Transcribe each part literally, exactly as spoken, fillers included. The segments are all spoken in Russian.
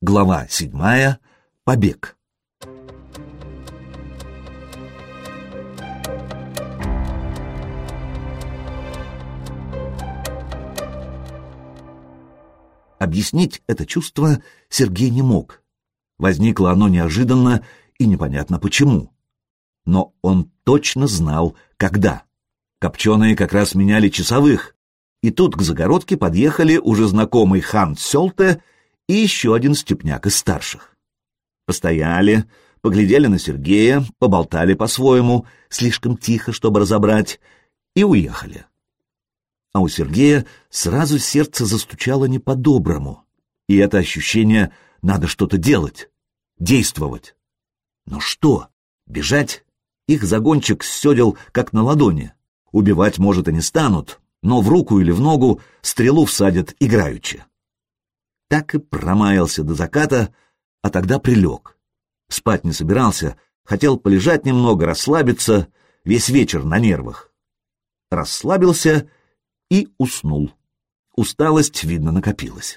Глава седьмая. Побег. Объяснить это чувство Сергей не мог. Возникло оно неожиданно и непонятно почему. Но он точно знал, когда. Копченые как раз меняли часовых, и тут к загородке подъехали уже знакомый хан Сёлте и еще один степняк из старших. Постояли, поглядели на Сергея, поболтали по-своему, слишком тихо, чтобы разобрать, и уехали. А у Сергея сразу сердце застучало не по-доброму, и это ощущение «надо что-то делать, действовать». Но что? Бежать? Их загончик ссёдил, как на ладони. Убивать, может, и не станут, но в руку или в ногу стрелу всадят играючи. Так и промаялся до заката, а тогда прилег. Спать не собирался, хотел полежать немного, расслабиться, весь вечер на нервах. Расслабился и уснул. Усталость, видно, накопилась.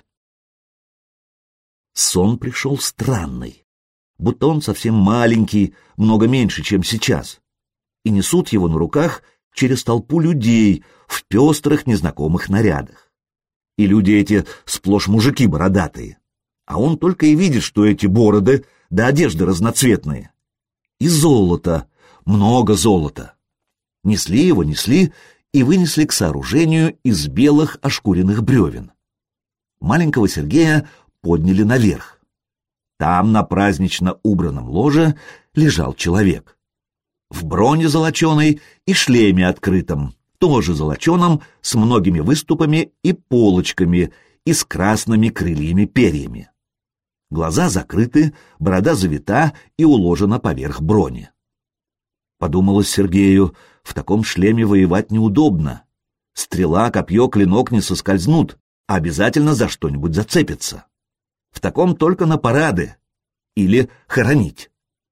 Сон пришел странный, будто он совсем маленький, много меньше, чем сейчас, и несут его на руках через толпу людей в пестрых незнакомых нарядах. И люди эти сплошь мужики бородатые, а он только и видит, что эти бороды да одежды разноцветные. И золото, много золота. Несли его, несли и вынесли к сооружению из белых ошкуренных бревен. Маленького Сергея подняли наверх. Там на празднично убранном ложе лежал человек. В броне золоченой и шлеме открытом, тоже золоченом, с многими выступами и полочками, и с красными крыльями-перьями. Глаза закрыты, борода завита и уложена поверх брони. Подумалось Сергею, в таком шлеме воевать неудобно. Стрела, копье, клинок не соскользнут, а обязательно за что-нибудь зацепится. В таком только на парады или хоронить.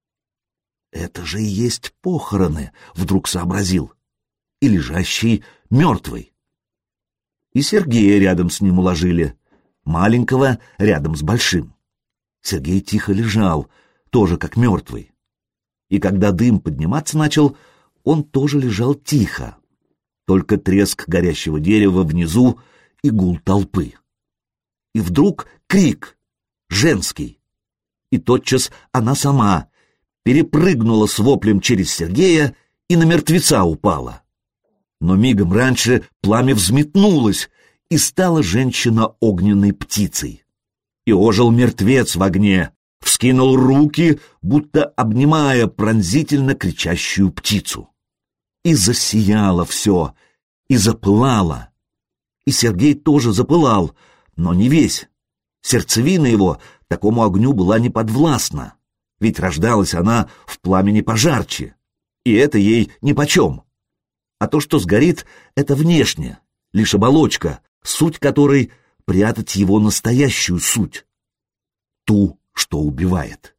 Это же и есть похороны, вдруг сообразил. И лежащий мертвый. И Сергея рядом с ним уложили, маленького рядом с большим. Сергей тихо лежал, тоже как мертвый. И когда дым подниматься начал, он тоже лежал тихо. Только треск горящего дерева внизу и гул толпы. И вдруг крик, женский. И тотчас она сама перепрыгнула с воплем через Сергея и на мертвеца упала. Но мигом раньше пламя взметнулось, и стала женщина огненной птицей. И ожил мертвец в огне, вскинул руки, будто обнимая пронзительно кричащую птицу. И засияло все, и запылало. И Сергей тоже запылал, но не весь. Сердцевина его такому огню была не подвластна, ведь рождалась она в пламени пожарче, и это ей нипочем. А то, что сгорит, это внешне, лишь оболочка, суть которой — прятать его настоящую суть, ту, что убивает.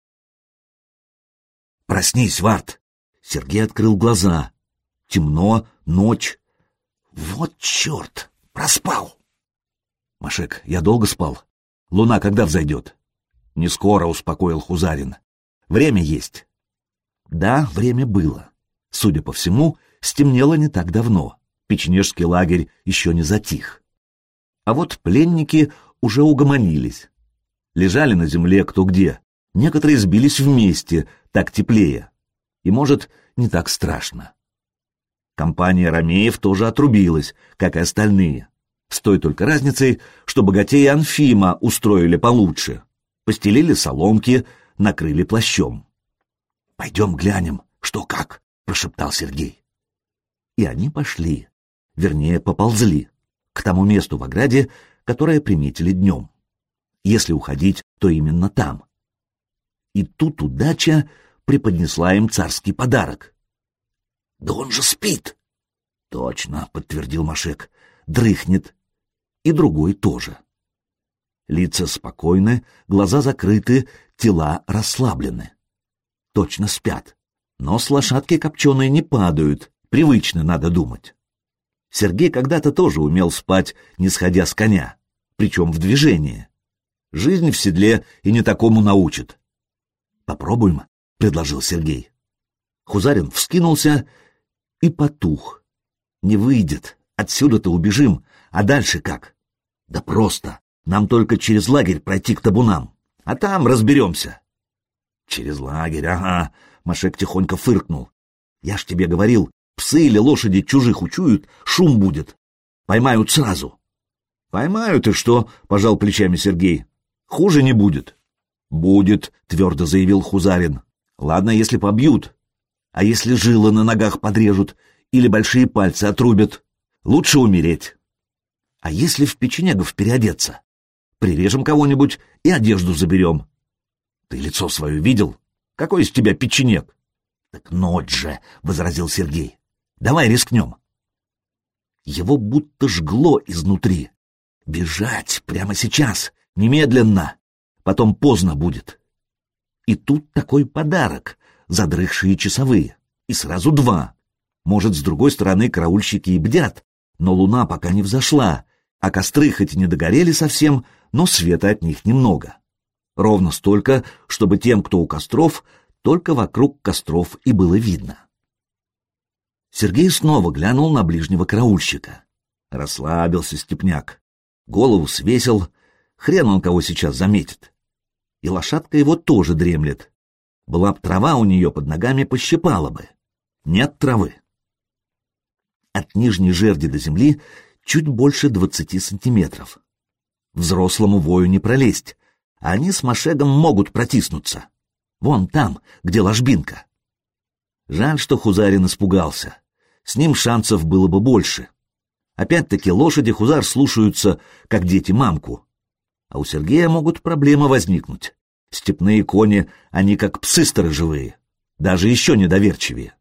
«Проснись, Варт!» Сергей открыл глаза. Темно, ночь. Вот черт, проспал. «Машек, я долго спал? Луна когда взойдет?» «Не скоро», — успокоил Хузарин. «Время есть». Да, время было. Судя по всему, стемнело не так давно. Печенежский лагерь еще не затих. А вот пленники уже угомонились. Лежали на земле кто где. Некоторые сбились вместе, так теплее. И, может, не так страшно. Компания ромеев тоже отрубилась, как и остальные. С той только разницей, что богатеи Анфима устроили получше. Постелили соломки, накрыли плащом. «Пойдем глянем, что как», — прошептал Сергей. И они пошли, вернее, поползли, к тому месту в ограде, которое приметили днем. Если уходить, то именно там. И тут удача преподнесла им царский подарок. «Да он же спит!» «Точно», — подтвердил Машек, — «дрыхнет». И другой тоже. Лица спокойны, глаза закрыты, тела расслаблены. Точно спят. Но с лошадки копченые не падают, привычно, надо думать. Сергей когда-то тоже умел спать, не сходя с коня, причем в движении. Жизнь в седле и не такому научит. Попробуем, — предложил Сергей. Хузарин вскинулся и потух. Не выйдет, отсюда-то убежим, а дальше как? Да просто, нам только через лагерь пройти к табунам, а там разберемся. Через лагерь, ага, Машек тихонько фыркнул. Я ж тебе говорил, псы или лошади чужих учуют, шум будет. Поймают сразу. Поймают и что, — пожал плечами Сергей. Хуже не будет. Будет, — твердо заявил Хузарин. Ладно, если побьют. А если жилы на ногах подрежут или большие пальцы отрубят? Лучше умереть. А если в печенегов переодеться? Прирежем кого-нибудь и одежду заберем. Ты лицо свое видел? Какой из тебя печенег? Так ночь же, — возразил Сергей. Давай рискнем. Его будто жгло изнутри. Бежать прямо сейчас, немедленно. Потом поздно будет. И тут такой подарок, задрыхшие часовые. И сразу два. Может, с другой стороны караульщики и бдят, но луна пока не взошла, а костры хоть и не догорели совсем, но света от них немного. Ровно столько, чтобы тем, кто у костров, только вокруг костров и было видно. Сергей снова глянул на ближнего караульщика. Расслабился степняк. Голову свесил, хрен он кого сейчас заметит. И лошадка его тоже дремлет. Была б трава у нее под ногами, пощипала бы. Нет травы. От нижней жерди до земли чуть больше двадцати сантиметров. Взрослому вою не пролезть, а они с Машегом могут протиснуться. Вон там, где ложбинка. Жаль, что Хузарин испугался. С ним шансов было бы больше. Опять-таки лошади Хузар слушаются, как дети мамку. А у Сергея могут проблемы возникнуть. Степные кони, они как псы сторожевые, даже еще недоверчивее.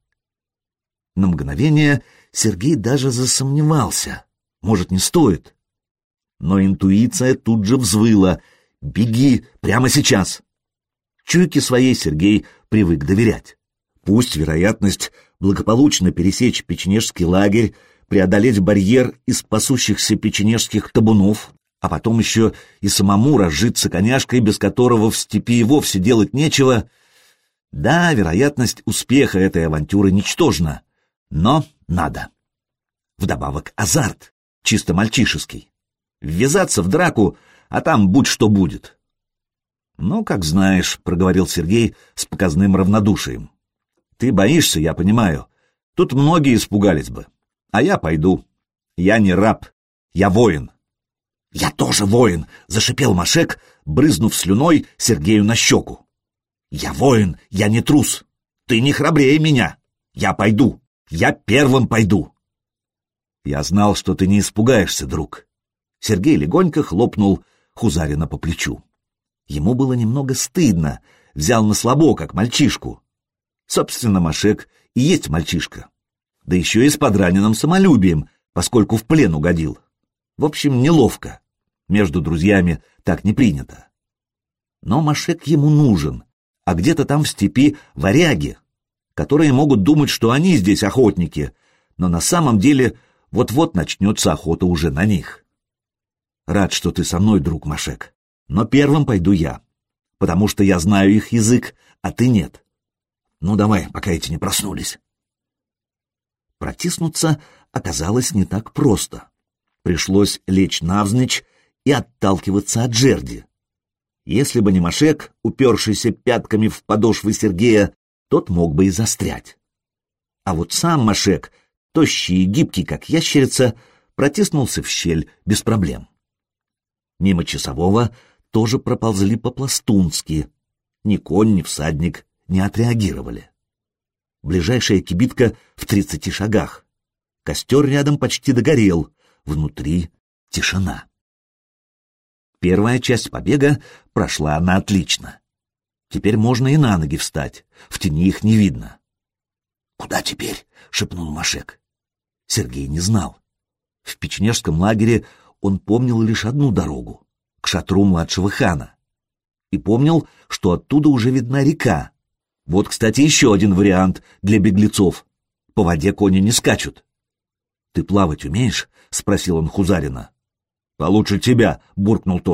На мгновение Сергей даже засомневался. Может, не стоит? Но интуиция тут же взвыла. «Беги прямо сейчас!» Чуйке своей Сергей привык доверять. Пусть вероятность благополучно пересечь печенежский лагерь, преодолеть барьер из пасущихся печенежских табунов, а потом еще и самому разжиться коняшкой, без которого в степи и вовсе делать нечего. Да, вероятность успеха этой авантюры ничтожна, но надо. Вдобавок азарт, чисто мальчишеский. Ввязаться в драку, а там будь что будет. «Ну, как знаешь», — проговорил Сергей с показным равнодушием. «Ты боишься, я понимаю. Тут многие испугались бы. А я пойду. Я не раб, я воин». «Я тоже воин», — зашипел Машек, брызнув слюной Сергею на щеку. «Я воин, я не трус. Ты не храбрее меня. Я пойду. Я первым пойду». «Я знал, что ты не испугаешься, друг». Сергей легонько хлопнул Хузарина по плечу. Ему было немного стыдно, взял на слабо, как мальчишку. Собственно, Машек и есть мальчишка. Да еще и с подраненным самолюбием, поскольку в плен угодил. В общем, неловко. Между друзьями так не принято. Но Машек ему нужен, а где-то там в степи варяги, которые могут думать, что они здесь охотники, но на самом деле вот-вот начнется охота уже на них. Рад, что ты со мной, друг Машек, но первым пойду я, потому что я знаю их язык, а ты нет. Ну давай, пока эти не проснулись. Протиснуться оказалось не так просто. Пришлось лечь навзничь и отталкиваться от жерди. Если бы не Машек, упершийся пятками в подошвы Сергея, тот мог бы и застрять. А вот сам Машек, тощий и гибкий, как ящерица, протиснулся в щель без проблем. Мимо часового тоже проползли по-пластунски. Ни конь, ни всадник не отреагировали. Ближайшая кибитка в тридцати шагах. Костер рядом почти догорел, внутри тишина. Первая часть побега прошла она отлично. Теперь можно и на ноги встать, в тени их не видно. «Куда теперь?» — шепнул Машек. Сергей не знал. В печенежском лагере он помнил лишь одну дорогу — к шатру младшего хана. И помнил, что оттуда уже видна река. Вот, кстати, еще один вариант для беглецов. По воде кони не скачут. «Ты плавать умеешь?» — спросил он Хузарина. «Получше тебя», — буркнул тот.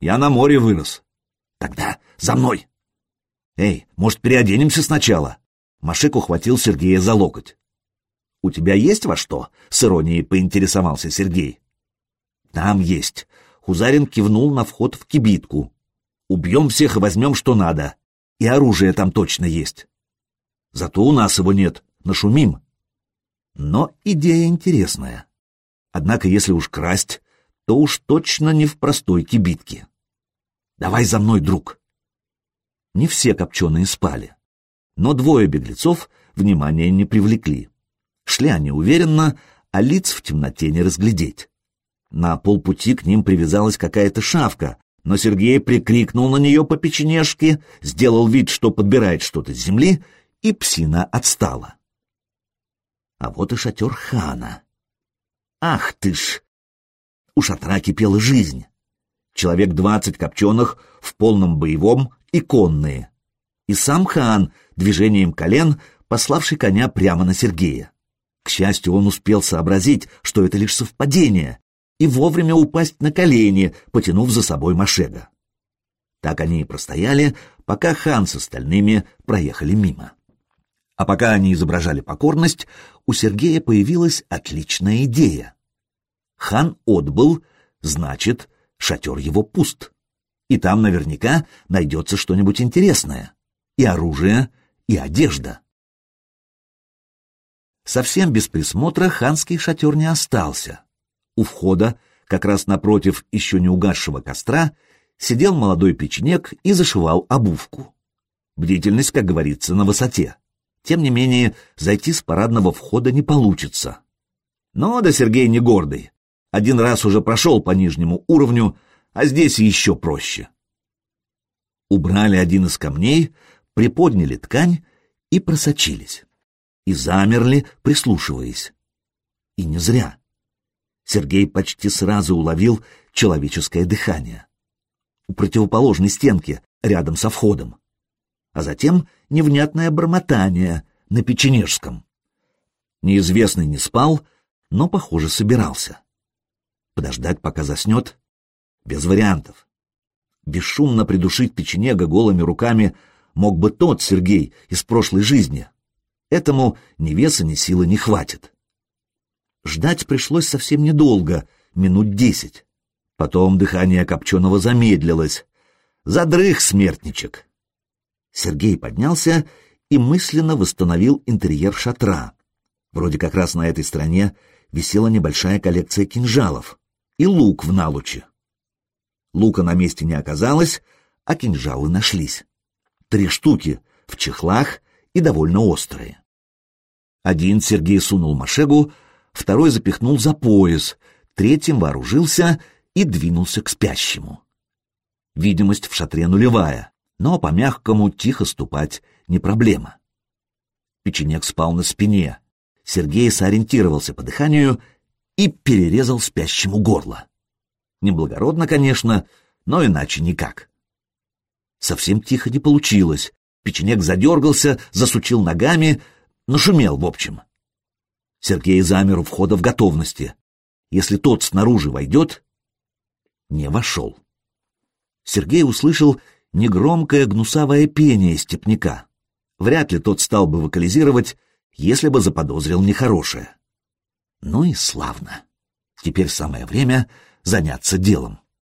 Я на море вырос. Тогда за мной. Эй, может, переоденемся сначала? Машек ухватил Сергея за локоть. У тебя есть во что? С иронией поинтересовался Сергей. Там есть. Хузарин кивнул на вход в кибитку. Убьем всех и возьмем, что надо. И оружие там точно есть. Зато у нас его нет. Нашумим. Но идея интересная. Однако, если уж красть, то уж точно не в простой кибитке. Давай за мной, друг. Не все копченые спали, но двое беглецов внимания не привлекли. Шли они уверенно, а лиц в темноте не разглядеть. На полпути к ним привязалась какая-то шавка, но Сергей прикрикнул на нее по печенежке, сделал вид, что подбирает что-то с земли, и псина отстала. А вот и шатер хана. Ах ты ж! У шатра кипела жизнь. Человек двадцать копченых в полном боевом и конные. И сам хан, движением колен, пославший коня прямо на Сергея. К счастью, он успел сообразить, что это лишь совпадение, и вовремя упасть на колени, потянув за собой Машега. Так они и простояли, пока хан с остальными проехали мимо. А пока они изображали покорность, у Сергея появилась отличная идея. Хан отбыл, значит, шатер его пуст. И там наверняка найдется что-нибудь интересное. И оружие, и одежда. Совсем без присмотра ханский шатер не остался. У входа, как раз напротив еще не угасшего костра, сидел молодой печенек и зашивал обувку. Бдительность, как говорится, на высоте. Тем не менее, зайти с парадного входа не получится. Но да Сергей не гордый. Один раз уже прошел по нижнему уровню, а здесь еще проще. Убрали один из камней, приподняли ткань и просочились. И замерли, прислушиваясь. И не зря. Сергей почти сразу уловил человеческое дыхание. У противоположной стенки, рядом со входом. А затем невнятное бормотание на печенежском. Неизвестный не спал, но, похоже, собирался. Подождать, пока заснет? Без вариантов. Бесшумно придушить печенега голыми руками мог бы тот Сергей из прошлой жизни. Этому ни веса, ни силы не хватит. Ждать пришлось совсем недолго, минут десять. Потом дыхание Копченого замедлилось. Задрых, смертничек. Сергей поднялся и мысленно восстановил интерьер шатра. Вроде как раз на этой стороне висела небольшая коллекция кинжалов и лук в налуче. Лука на месте не оказалось, а кинжалы нашлись. Три штуки в чехлах и довольно острые. Один Сергей сунул Машегу, второй запихнул за пояс, третьим вооружился и двинулся к спящему. Видимость в шатре нулевая, но по мягкому тихо ступать не проблема. Печенек спал на спине. Сергей сориентировался по дыханию и перерезал спящему горло. Неблагородно, конечно, но иначе никак. Совсем тихо не получилось. Печенек задергался, засучил ногами, нашумел в общем. Сергей замер у входа в готовности. Если тот снаружи войдет, не вошел. Сергей услышал негромкое гнусавое пение степняка. Вряд ли тот стал бы вокализировать, если бы заподозрил нехорошее. Ну и славно. Теперь самое время заняться делом.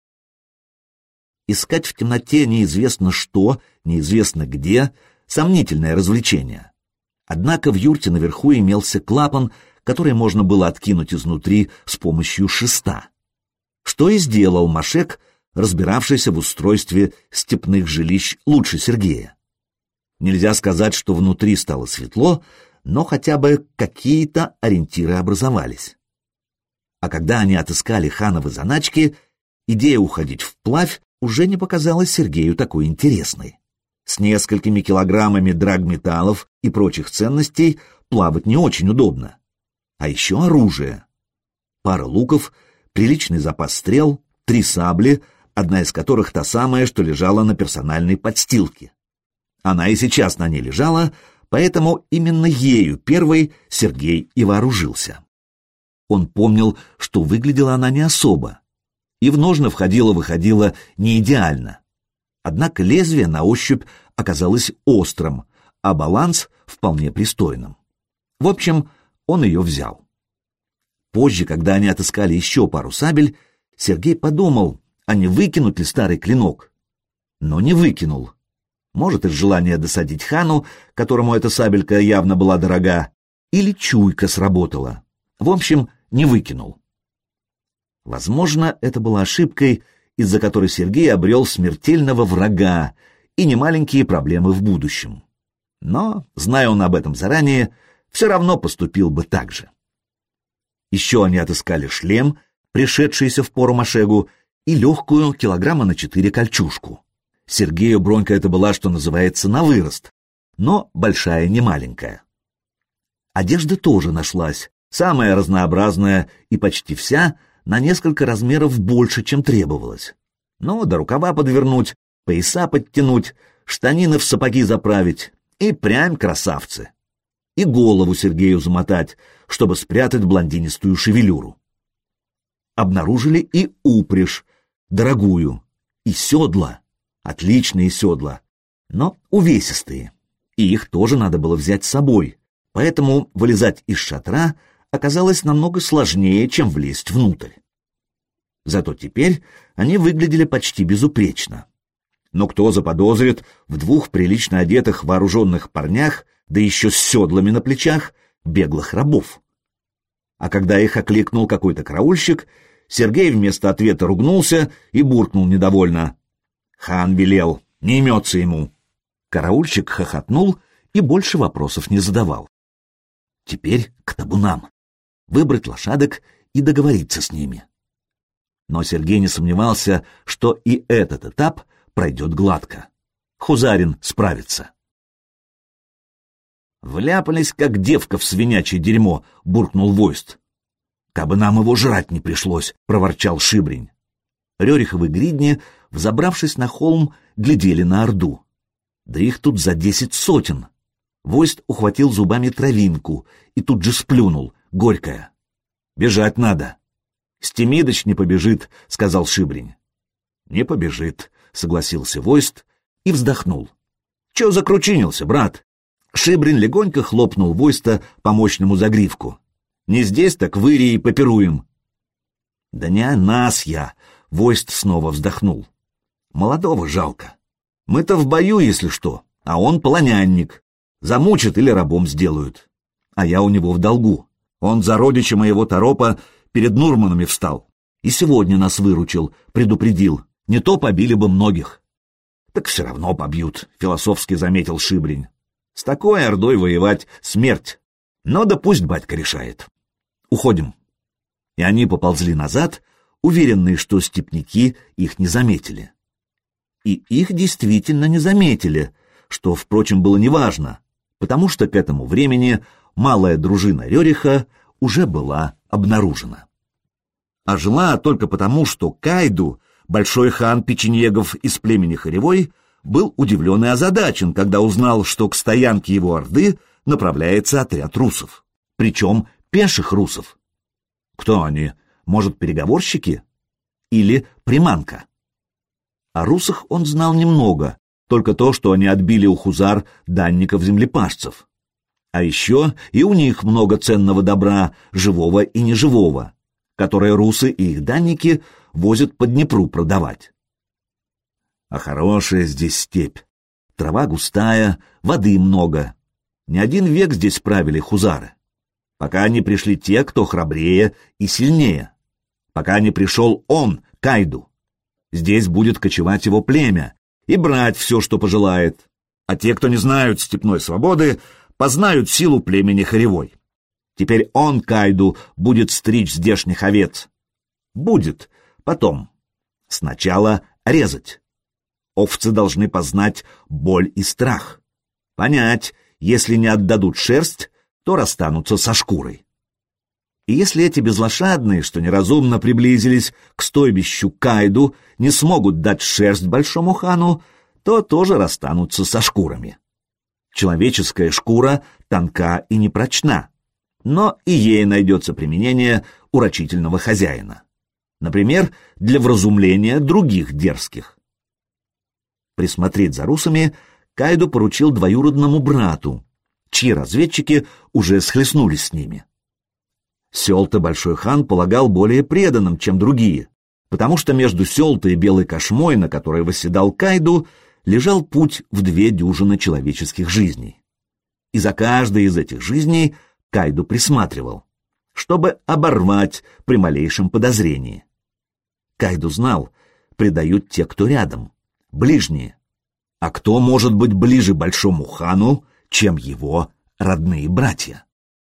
Искать в темноте неизвестно что, неизвестно где — сомнительное развлечение. Однако в юрте наверху имелся клапан, который можно было откинуть изнутри с помощью шеста. Что и сделал Машек, разбиравшийся в устройстве степных жилищ лучше Сергея. Нельзя сказать, что внутри стало светло, но хотя бы какие-то ориентиры образовались. А когда они отыскали хановы заначки, идея уходить вплавь уже не показалась Сергею такой интересной. С несколькими килограммами драгметаллов и прочих ценностей плавать не очень удобно. А еще оружие. Пара луков, приличный запас стрел, три сабли, одна из которых та самая, что лежала на персональной подстилке. Она и сейчас на ней лежала, поэтому именно ею первой Сергей и вооружился. Он помнил, что выглядела она не особо. и в ножны входила-выходила не идеально. Однако лезвие на ощупь оказалось острым, а баланс вполне пристойным. В общем, он ее взял. Позже, когда они отыскали еще пару сабель, Сергей подумал, а не выкинуть ли старый клинок. Но не выкинул. Может, из желания досадить хану, которому эта сабелька явно была дорога, или чуйка сработала. В общем, не выкинул. Возможно, это была ошибкой, из-за которой Сергей обрел смертельного врага и немаленькие проблемы в будущем. Но, зная он об этом заранее, все равно поступил бы так же. Еще они отыскали шлем, пришедшийся в пору Машегу, и легкую килограмма на четыре кольчужку. Сергею бронька это была, что называется, на вырост, но большая не маленькая. Одежда тоже нашлась, самая разнообразная и почти вся на несколько размеров больше, чем требовалось. Ну, до рукава подвернуть, пояса подтянуть, штанины в сапоги заправить, и прям красавцы. И голову Сергею замотать, чтобы спрятать блондинистую шевелюру. Обнаружили и упряжь, дорогую, и седла, отличные седла, но увесистые, и их тоже надо было взять с собой, поэтому вылезать из шатра оказалось намного сложнее, чем влезть внутрь. Зато теперь они выглядели почти безупречно. Но кто заподозрит в двух прилично одетых вооруженных парнях, да еще с седлами на плечах, беглых рабов? А когда их окликнул какой-то караульщик, Сергей вместо ответа ругнулся и буркнул недовольно: «Хан велел, не имется ему». Караульщик хохотнул и больше вопросов не задавал. Теперь к табунам. Выбрать лошадок и договориться с ними. Но Сергей не сомневался, что и этот этап пройдет гладко. Хузарин справится. «Вляпались, как девка в свинячье дерьмо», — буркнул Войст. «Кабы нам его жрать не пришлось», — проворчал Шибрень. Рериховы гридни, взобравшись на холм, глядели на орду. Да их тут за десять сотен. Войст ухватил зубами травинку и тут же сплюнул, горькая. «Бежать надо». «Стемидыч не побежит», — сказал Шибрень. «Не побежит», — согласился Войст и вздохнул. «Чё закручинился, брат?» Шибрень легонько хлопнул Войста по мощному загривку. «Не здесь, так в Ирии попируем». «Да не о нас я», — Войст снова вздохнул. «Молодого жалко. Мы-то в бою, если что, а он полонянник. Замучат или рабом сделают. А я у него в долгу. Он за родича моего торопа перед Нурманами встал. И сегодня нас выручил, предупредил. Не то побили бы многих». «Так все равно побьют», — философски заметил Шибрень. «С такой ордой воевать — смерть. Но да пусть батька решает. Уходим». И они поползли назад, уверенные, что степняки их не заметили. И их действительно не заметили, что, впрочем, было неважно, потому что к этому времени малая дружина Рериха уже была обнаружена. А жила только потому, что Кайду, большой хан печенегов из племени Хоревой, был удивлен и озадачен, когда узнал, что к стоянке его орды направляется отряд русов. Причем пеших русов. Кто они? Может, переговорщики? Или приманка? О русах он знал немного, только то, что они отбили у хузар данников-землепашцев. А еще и у них много ценного добра, живого и неживого, которое русы и их данники возят по Днепру продавать. А хорошая здесь степь. Трава густая, воды много. Не один век здесь правили хузары. Пока не пришли те, кто храбрее и сильнее. Пока не пришел он, Кайду. Здесь будет кочевать его племя и брать все, что пожелает. А те, кто не знают степной свободы, познают силу племени Хоревой. Теперь он, Кайду, будет стричь здешних овец. Будет, потом. Сначала резать. Овцы должны познать боль и страх. Понять, если не отдадут шерсть, то расстанутся со шкурой. И если эти безлошадные, что неразумно приблизились к стойбищу Кайду, не смогут дать шерсть большому хану, то тоже расстанутся со шкурами. Человеческая шкура тонка и непрочна, но и ей найдется применение у рачительного хозяина. Например, для вразумления других дерзких. Присмотреть за русами Кайду поручил двоюродному брату, чьи разведчики уже схлестнулись с ними. Селта Большой хан полагал более преданным, чем другие, потому что между Селтой и Белой Кошмой, на которой восседал Кайду, лежал путь в две дюжины человеческих жизней. И за каждой из этих жизней Кайду присматривал, чтобы оборвать при малейшем подозрении. Кайду знал, предают те, кто рядом, ближние. А кто может быть ближе Большому хану, чем его родные братья?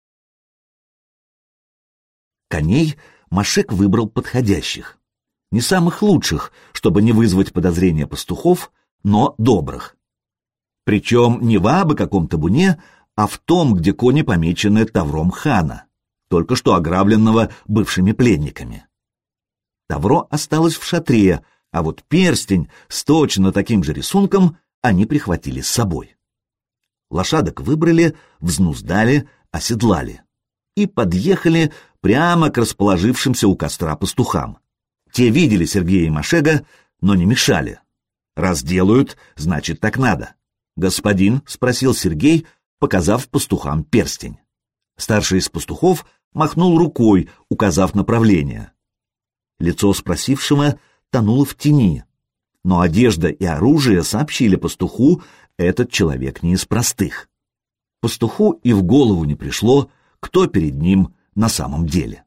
Коней Машек выбрал подходящих. Не самых лучших, чтобы не вызвать подозрения пастухов, но добрых. Причем не в абы каком табуне, а в том, где кони помечены тавром хана, только что ограбленного бывшими пленниками. Тавро осталось в шатре, а вот перстень с точно таким же рисунком они прихватили с собой. Лошадок выбрали, взнуздали, оседлали и подъехали прямо к расположившимся у костра пастухам. Те видели Сергея и Машега, но не мешали. Раз делают, значит, так надо. «Господин?» — спросил Сергей, показав пастухам перстень. Старший из пастухов махнул рукой, указав направление. Лицо спросившего тонуло в тени, но одежда и оружие сообщили пастуху, этот человек не из простых. Пастуху и в голову не пришло, кто перед ним на самом деле.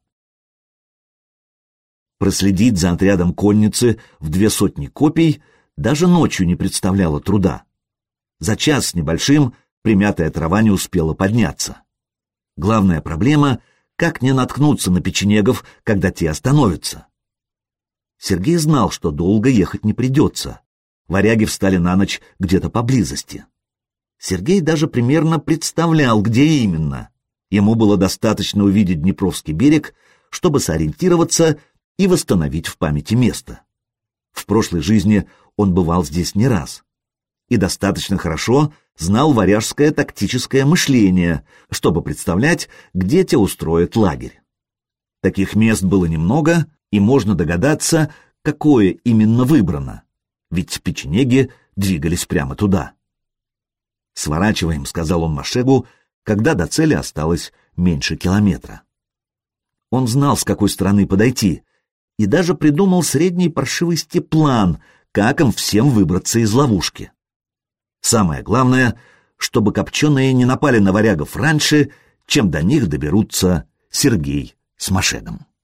Проследить за отрядом конницы в две сотни копий даже ночью не представляло труда. За час с небольшим примятая трава не успела подняться. Главная проблема — как не наткнуться на печенегов, когда те остановятся. Сергей знал, что долго ехать не придется. Варяги встали на ночь где-то поблизости. Сергей даже примерно представлял, где именно. Ему было достаточно увидеть Днепровский берег, чтобы сориентироваться и восстановить в памяти место. В прошлой жизни он бывал здесь не раз. И достаточно хорошо знал варяжское тактическое мышление, чтобы представлять, где те устроят лагерь. Таких мест было немного, и можно догадаться, какое именно выбрано, ведь печенеги двигались прямо туда. «Сворачиваем», — сказал он Машегу, когда до цели осталось меньше километра. Он знал, с какой стороны подойти, и даже придумал средней паршивости план, как им всем выбраться из ловушки. Самое главное, чтобы копченые не напали на варягов раньше, чем до них доберутся Сергей с Машегом.